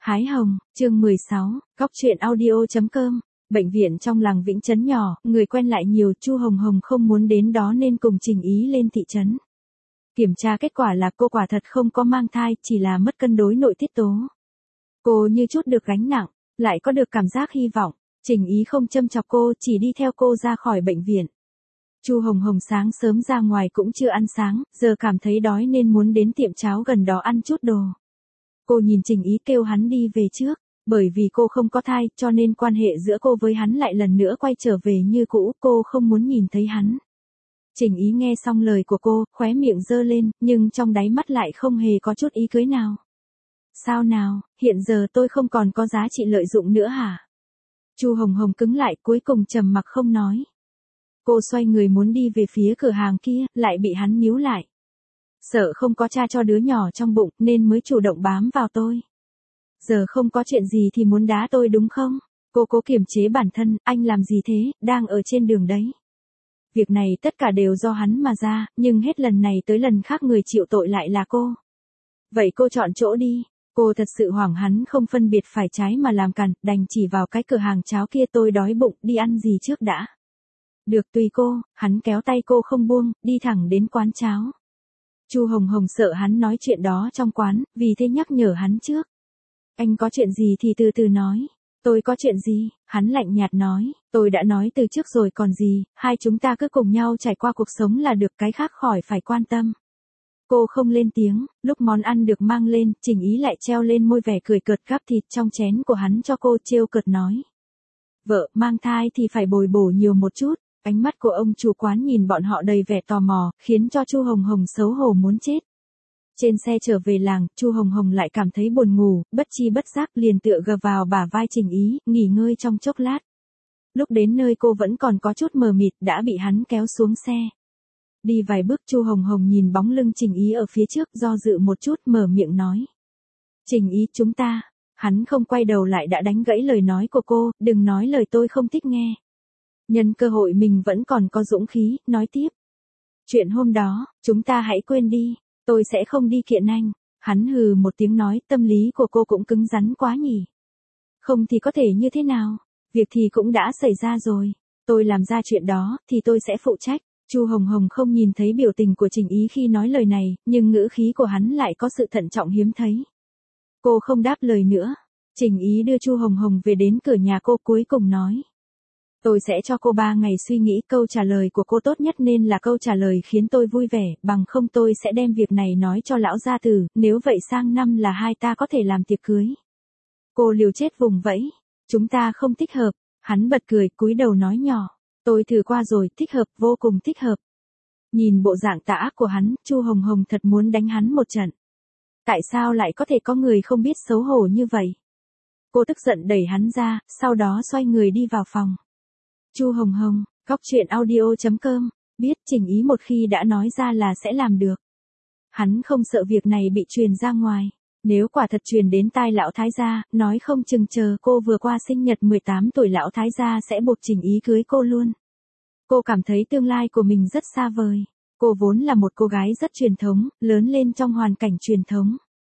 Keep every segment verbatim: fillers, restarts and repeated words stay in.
Hái hồng, chương mười sáu, Cóc truyện audio chấm com. Bệnh viện trong làng Vĩnh Trấn nhỏ, người quen lại nhiều, Chu Hồng Hồng không muốn đến đó nên cùng Trình Ý lên thị trấn. Kiểm tra kết quả là cô quả thật không có mang thai, chỉ là mất cân đối nội tiết tố. Cô như chút được gánh nặng, lại có được cảm giác hy vọng. Trình Ý không châm chọc cô, chỉ đi theo cô ra khỏi bệnh viện. Chu Hồng Hồng sáng sớm ra ngoài cũng chưa ăn sáng, giờ cảm thấy đói nên muốn đến tiệm cháo gần đó ăn chút đồ. Cô nhìn Trình Ý kêu hắn đi về trước, bởi vì cô không có thai cho nên quan hệ giữa cô với hắn lại lần nữa quay trở về như cũ, cô không muốn nhìn thấy hắn. Trình Ý nghe xong lời của cô, khóe miệng giơ lên, nhưng trong đáy mắt lại không hề có chút ý cưới nào. Sao nào, hiện giờ tôi không còn có giá trị lợi dụng nữa hả? Chu Hồng Hồng cứng lại, cuối cùng trầm mặc không nói. Cô xoay người muốn đi về phía cửa hàng kia, lại bị hắn níu lại. Sợ không có cha cho đứa nhỏ trong bụng nên mới chủ động bám vào tôi. Giờ không có chuyện gì thì muốn đá tôi đúng không? Cô cố kiềm chế bản thân, anh làm gì thế, đang ở trên đường đấy. Việc này tất cả đều do hắn mà ra, nhưng hết lần này tới lần khác người chịu tội lại là cô. Vậy cô chọn chỗ đi. Cô thật sự hoảng hắn không phân biệt phải trái mà làm cản, đành chỉ vào cái cửa hàng cháo kia, tôi đói bụng, đi ăn gì trước đã. Được, tùy cô. Hắn kéo tay cô không buông, đi thẳng đến quán cháo. Chu Hồng Hồng sợ hắn nói chuyện đó trong quán, vì thế nhắc nhở hắn trước. Anh có chuyện gì thì từ từ nói. Tôi có chuyện gì? Hắn lạnh nhạt nói, tôi đã nói từ trước rồi còn gì, hai chúng ta cứ cùng nhau trải qua cuộc sống là được, cái khác khỏi phải quan tâm. Cô không lên tiếng, lúc món ăn được mang lên, Trình Ý lại treo lên môi vẻ cười cợt, gắp thịt trong chén của hắn cho cô, trêu cợt nói. Vợ, mang thai thì phải bồi bổ nhiều một chút. Ánh mắt của ông chủ quán nhìn bọn họ đầy vẻ tò mò, khiến cho Chu Hồng Hồng xấu hổ muốn chết. Trên xe trở về làng, Chu Hồng Hồng lại cảm thấy buồn ngủ, bất chi bất giác liền tựa gờ vào bả vai Trình Ý, nghỉ ngơi trong chốc lát. Lúc đến nơi cô vẫn còn có chút mờ mịt, đã bị hắn kéo xuống xe. Đi vài bước, Chu Hồng Hồng nhìn bóng lưng Trình Ý ở phía trước, do dự một chút, mở miệng nói. Trình Ý, chúng ta. Hắn không quay đầu lại đã đánh gãy lời nói của cô, đừng nói lời tôi không thích nghe. Nhân cơ hội mình vẫn còn có dũng khí, nói tiếp. Chuyện hôm đó, chúng ta hãy quên đi, tôi sẽ không đi kiện anh. Hắn hừ một tiếng nói, tâm lý của cô cũng cứng rắn quá nhỉ. Không thì có thể như thế nào, việc thì cũng đã xảy ra rồi. Tôi làm ra chuyện đó, thì tôi sẽ phụ trách. Chu Hồng Hồng không nhìn thấy biểu tình của Trình Ý khi nói lời này, nhưng ngữ khí của hắn lại có sự thận trọng hiếm thấy. Cô không đáp lời nữa. Trình Ý đưa Chu Hồng Hồng về đến cửa nhà cô, cuối cùng nói. Tôi sẽ cho cô ba ngày suy nghĩ, câu trả lời của cô tốt nhất nên là câu trả lời khiến tôi vui vẻ, bằng không tôi sẽ đem việc này nói cho lão gia tử, nếu vậy sang năm là hai ta có thể làm tiệc cưới. Cô liều chết vùng vẫy, chúng ta không thích hợp. Hắn bật cười, cúi đầu nói nhỏ, tôi thử qua rồi, thích hợp, vô cùng thích hợp. Nhìn bộ dạng tà ác của hắn, Chu Hồng Hồng thật muốn đánh hắn một trận. Tại sao lại có thể có người không biết xấu hổ như vậy? Cô tức giận đẩy hắn ra, sau đó xoay người đi vào phòng. Chu Hồng Hồng, Cóc truyện audio chấm com, biết Trình Ý một khi đã nói ra là sẽ làm được. Hắn không sợ việc này bị truyền ra ngoài, nếu quả thật truyền đến tai lão thái gia, nói không chừng chờ cô vừa qua sinh nhật mười tám tuổi lão thái gia sẽ buộc Trình Ý cưới cô luôn. Cô cảm thấy tương lai của mình rất xa vời, cô vốn là một cô gái rất truyền thống, lớn lên trong hoàn cảnh truyền thống.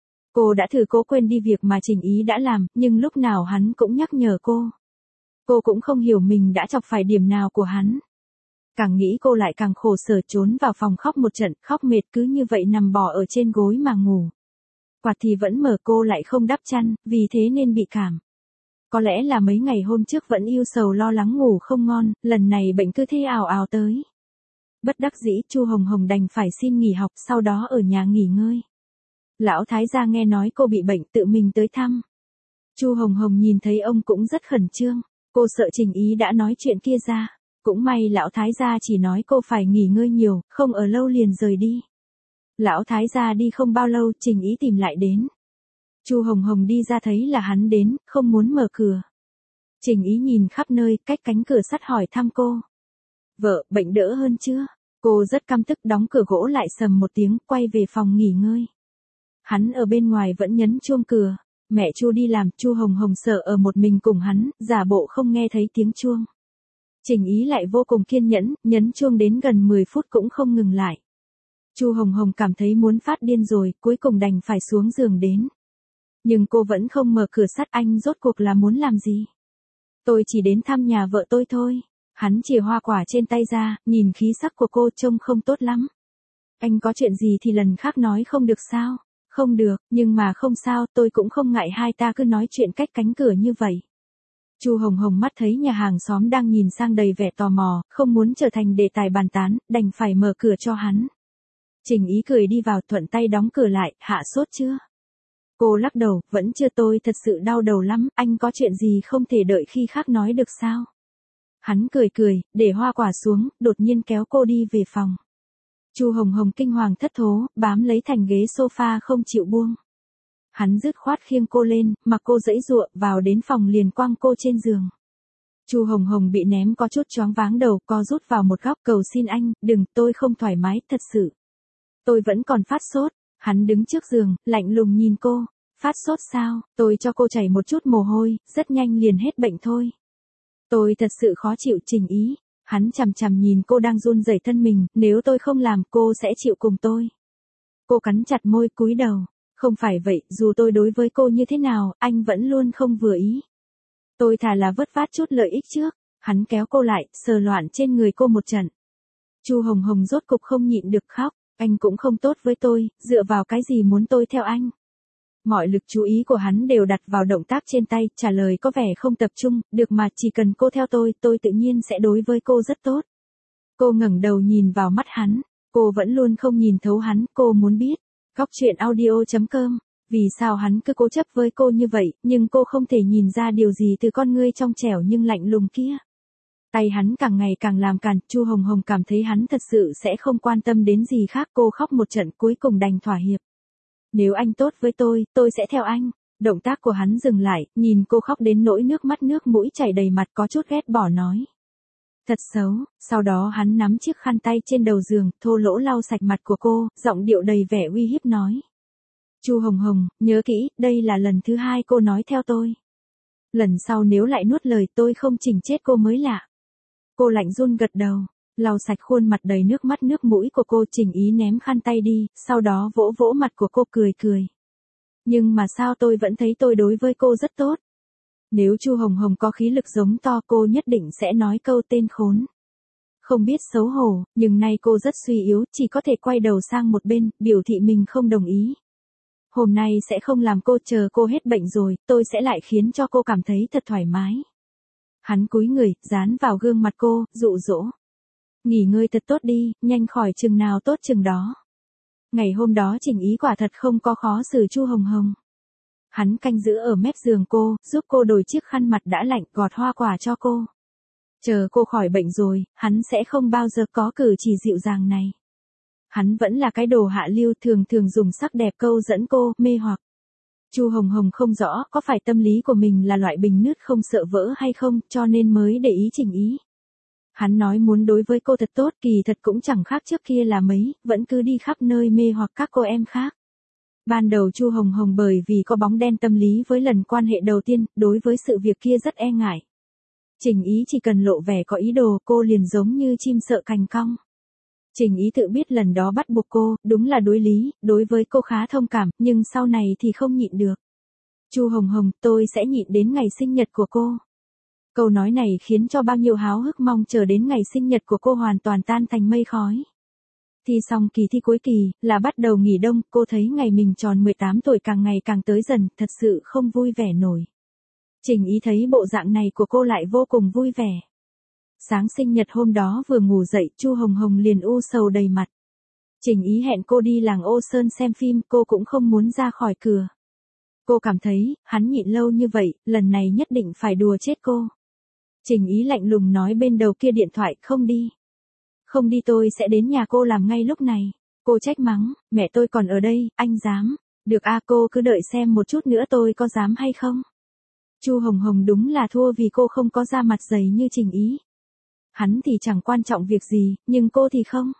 Cô đã thử cố quên đi việc mà Trình Ý đã làm, nhưng lúc nào hắn cũng nhắc nhở cô. Cô cũng không hiểu mình đã chọc phải điểm nào của hắn. Càng nghĩ cô lại càng khổ sở, trốn vào phòng khóc một trận, khóc mệt cứ như vậy nằm bò ở trên gối mà ngủ. Quạt thì vẫn mở, cô lại không đắp chăn, vì thế nên bị cảm. Có lẽ là mấy ngày hôm trước vẫn ưu sầu lo lắng ngủ không ngon, lần này bệnh cứ thế ào ào tới. Bất đắc dĩ, Chu Hồng Hồng đành phải xin nghỉ học, sau đó ở nhà nghỉ ngơi. Lão thái gia nghe nói cô bị bệnh, tự mình tới thăm. Chu Hồng Hồng nhìn thấy ông cũng rất khẩn trương. Cô sợ Trình Ý đã nói chuyện kia ra. Cũng may lão thái gia chỉ nói cô phải nghỉ ngơi nhiều, không ở lâu liền rời đi. Lão thái gia đi không bao lâu, Trình Ý tìm lại đến. Chu Hồng Hồng đi ra thấy là hắn đến, không muốn mở cửa. Trình Ý nhìn khắp nơi, cách cánh cửa sắt hỏi thăm cô. Vợ, bệnh đỡ hơn chưa? Cô rất căm tức, đóng cửa gỗ lại sầm một tiếng, quay về phòng nghỉ ngơi. Hắn ở bên ngoài vẫn nhấn chuông cửa. Mẹ Chu đi làm, Chu Hồng Hồng sợ ở một mình cùng hắn, giả bộ không nghe thấy tiếng chuông. Trình Ý lại vô cùng kiên nhẫn, nhấn chuông đến gần mười phút cũng không ngừng lại. Chu Hồng Hồng cảm thấy muốn phát điên rồi, cuối cùng đành phải xuống giường đến. Nhưng cô vẫn không mở cửa sắt. Anh rốt cuộc là muốn làm gì? Tôi chỉ đến thăm nhà vợ tôi thôi. Hắn chìa hoa quả trên tay ra, nhìn khí sắc của cô trông không tốt lắm. Anh có chuyện gì thì lần khác nói không được sao? Không được, nhưng mà không sao, tôi cũng không ngại hai ta cứ nói chuyện cách cánh cửa như vậy. Chu Hồng Hồng mắt thấy nhà hàng xóm đang nhìn sang đầy vẻ tò mò, không muốn trở thành đề tài bàn tán, đành phải mở cửa cho hắn. Trình Ý cười đi vào thuận tay đóng cửa lại, hạ sốt chưa? Cô lắc đầu, vẫn chưa, tôi thật sự đau đầu lắm, anh có chuyện gì không thể đợi khi khác nói được sao? Hắn cười cười, để hoa quả xuống, đột nhiên kéo cô đi về phòng. Chu Hồng Hồng kinh hoàng thất thố, bám lấy thành ghế sofa không chịu buông. Hắn dứt khoát khiêng cô lên, mặc cô giãy giụa, vào đến phòng liền quăng cô trên giường. Chu Hồng Hồng bị ném có chút choáng váng đầu, co rút vào một góc, cầu xin anh, đừng, tôi không thoải mái, thật sự. Tôi vẫn còn phát sốt. Hắn đứng trước giường, lạnh lùng nhìn cô. Phát sốt sao? Tôi cho cô chảy một chút mồ hôi, rất nhanh liền hết bệnh thôi. Tôi thật sự khó chịu. Trình Ý. Hắn chằm chằm nhìn cô đang run rẩy thân mình, nếu tôi không làm cô sẽ chịu cùng tôi. Cô cắn chặt môi, cúi đầu. Không phải vậy, dù tôi đối với cô như thế nào, anh vẫn luôn không vừa ý. Tôi thà là vất vát chút lợi ích trước. Hắn kéo cô lại, sờ loạn trên người cô một trận. Chu Hồng Hồng rốt cục không nhịn được khóc. Anh cũng không tốt với tôi, dựa vào cái gì muốn tôi theo anh? Mọi lực chú ý của hắn đều đặt vào động tác trên tay, trả lời có vẻ không tập trung, được mà, chỉ cần cô theo tôi, tôi tự nhiên sẽ đối với cô rất tốt. Cô ngẩng đầu nhìn vào mắt hắn, cô vẫn luôn không nhìn thấu hắn, cô muốn biết. Góc truyện audio chấm com, vì sao hắn cứ cố chấp với cô như vậy, nhưng cô không thể nhìn ra điều gì từ con ngươi trong trẻo nhưng lạnh lùng kia. Tay hắn càng ngày càng làm càn, Chu Hồng Hồng cảm thấy hắn thật sự sẽ không quan tâm đến gì khác, cô khóc một trận cuối cùng đành thỏa hiệp. Nếu anh tốt với tôi, tôi sẽ theo anh. Động tác của hắn dừng lại, nhìn cô khóc đến nỗi nước mắt nước mũi chảy đầy mặt, có chút ghét bỏ nói. Thật xấu. Sau đó hắn nắm chiếc khăn tay trên đầu giường, thô lỗ lau sạch mặt của cô, giọng điệu đầy vẻ uy hiếp nói. Chu Hồng Hồng, nhớ kỹ, đây là lần thứ hai cô nói theo tôi. Lần sau nếu lại nuốt lời tôi không chỉnh chết cô mới lạ. Cô lạnh run gật đầu, lau sạch khuôn mặt đầy nước mắt nước mũi của cô. Trình Ý ném khăn tay đi, sau đó vỗ vỗ mặt của cô cười cười. Nhưng mà sao tôi vẫn thấy tôi đối với cô rất tốt. Nếu Chu Hồng Hồng có khí lực giống to cô nhất định sẽ nói câu tên khốn. Không biết xấu hổ, nhưng nay cô rất suy yếu, chỉ có thể quay đầu sang một bên, biểu thị mình không đồng ý. Hôm nay sẽ không làm cô, chờ cô hết bệnh rồi, tôi sẽ lại khiến cho cô cảm thấy thật thoải mái. Hắn cúi người, dán vào gương mặt cô, dụ dỗ. Nghỉ ngơi thật tốt đi, nhanh khỏi chừng nào tốt chừng đó. Ngày hôm đó Trình Ý quả thật không có khó xử Chu Hồng Hồng. Hắn canh giữ ở mép giường cô, giúp cô đổi chiếc khăn mặt đã lạnh, gọt hoa quả cho cô. Chờ cô khỏi bệnh rồi, hắn sẽ không bao giờ có cử chỉ dịu dàng này. Hắn vẫn là cái đồ hạ lưu, thường thường dùng sắc đẹp câu dẫn cô, mê hoặc. Chu Hồng Hồng không rõ có phải tâm lý của mình là loại bình nứt không sợ vỡ hay không, cho nên mới để ý Trình Ý. Hắn nói muốn đối với cô thật tốt, kỳ thật cũng chẳng khác trước kia là mấy, vẫn cứ đi khắp nơi mê hoặc các cô em khác. Ban đầu Chu Hồng Hồng bởi vì có bóng đen tâm lý với lần quan hệ đầu tiên, đối với sự việc kia rất e ngại. Trình Ý chỉ cần lộ vẻ có ý đồ, cô liền giống như chim sợ cành cong. Trình Ý tự biết lần đó bắt buộc cô, đúng là đối lý, đối với cô khá thông cảm, nhưng sau này thì không nhịn được. Chu Hồng Hồng, tôi sẽ nhịn đến ngày sinh nhật của cô. Câu nói này khiến cho bao nhiêu háo hức mong chờ đến ngày sinh nhật của cô hoàn toàn tan thành mây khói. Thi xong kỳ thi cuối kỳ, là bắt đầu nghỉ đông, cô thấy ngày mình tròn mười tám tuổi càng ngày càng tới dần, thật sự không vui vẻ nổi. Trình Ý thấy bộ dạng này của cô lại vô cùng vui vẻ. Sáng sinh nhật hôm đó vừa ngủ dậy, Chu Hồng Hồng liền u sầu đầy mặt. Trình Ý hẹn cô đi làng Ô Sơn xem phim, cô cũng không muốn ra khỏi cửa. Cô cảm thấy, hắn nhịn lâu như vậy, lần này nhất định phải đùa chết cô. Trình Ý lạnh lùng nói bên đầu kia điện thoại, không đi. Không đi tôi sẽ đến nhà cô làm ngay lúc này. Cô trách mắng, mẹ tôi còn ở đây, anh dám. Được a, cô cứ đợi xem một chút nữa tôi có dám hay không. Chu Hồng Hồng đúng là thua vì cô không có da mặt dày như Trình Ý. Hắn thì chẳng quan trọng việc gì, nhưng cô thì không.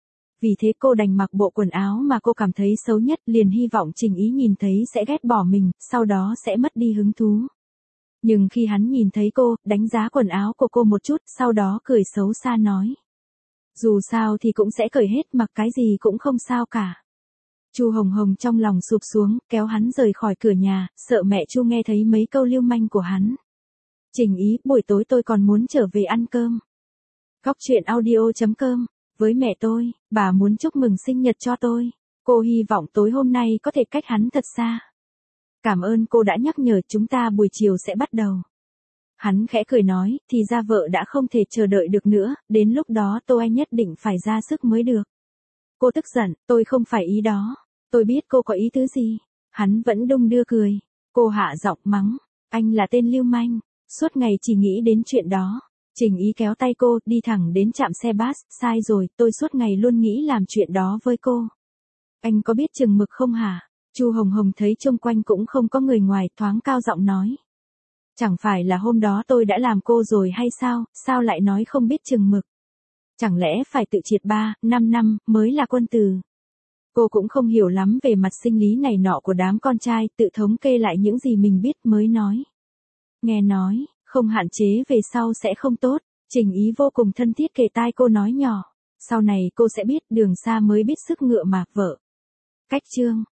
Vì thế cô đành mặc bộ quần áo mà cô cảm thấy xấu nhất, liền hy vọng Trình Ý nhìn thấy sẽ ghét bỏ mình, sau đó sẽ mất đi hứng thú. Nhưng khi hắn nhìn thấy cô, đánh giá quần áo của cô một chút, sau đó cười xấu xa nói. Dù sao thì cũng sẽ cởi hết, mặc cái gì cũng không sao cả. Chu Hồng Hồng trong lòng sụp xuống, kéo hắn rời khỏi cửa nhà, sợ mẹ Chu nghe thấy mấy câu lưu manh của hắn. Trình Ý, buổi tối tôi còn muốn trở về ăn cơm. Góc truyện audio chấm com. Với mẹ tôi, bà muốn chúc mừng sinh nhật cho tôi. Cô hy vọng tối hôm nay có thể cách hắn thật xa. Cảm ơn cô đã nhắc nhở, chúng ta buổi chiều sẽ bắt đầu. Hắn khẽ cười nói, thì ra vợ đã không thể chờ đợi được nữa, đến lúc đó tôi nhất định phải ra sức mới được. Cô tức giận, tôi không phải ý đó. Tôi biết cô có ý tứ gì. Hắn vẫn đung đưa cười. Cô hạ giọng mắng, anh là tên lưu manh, suốt ngày chỉ nghĩ đến chuyện đó. Trình Ý kéo tay cô, đi thẳng đến trạm xe bus, sai rồi, tôi suốt ngày luôn nghĩ làm chuyện đó với cô. Anh có biết chừng mực không hả? Chu Hồng Hồng thấy xung quanh cũng không có người ngoài, thoáng cao giọng nói. Chẳng phải là hôm đó tôi đã làm cô rồi hay sao, sao lại nói không biết chừng mực? Chẳng lẽ phải tự triệt ba, năm năm, mới là quân tử? Cô cũng không hiểu lắm về mặt sinh lý này nọ của đám con trai, tự thống kê lại những gì mình biết mới nói. Nghe nói, không hạn chế về sau sẽ không tốt, Trình Ý vô cùng thân thiết kề tai cô nói nhỏ. Sau này cô sẽ biết đường xa mới biết sức ngựa mà vợ. Cách chương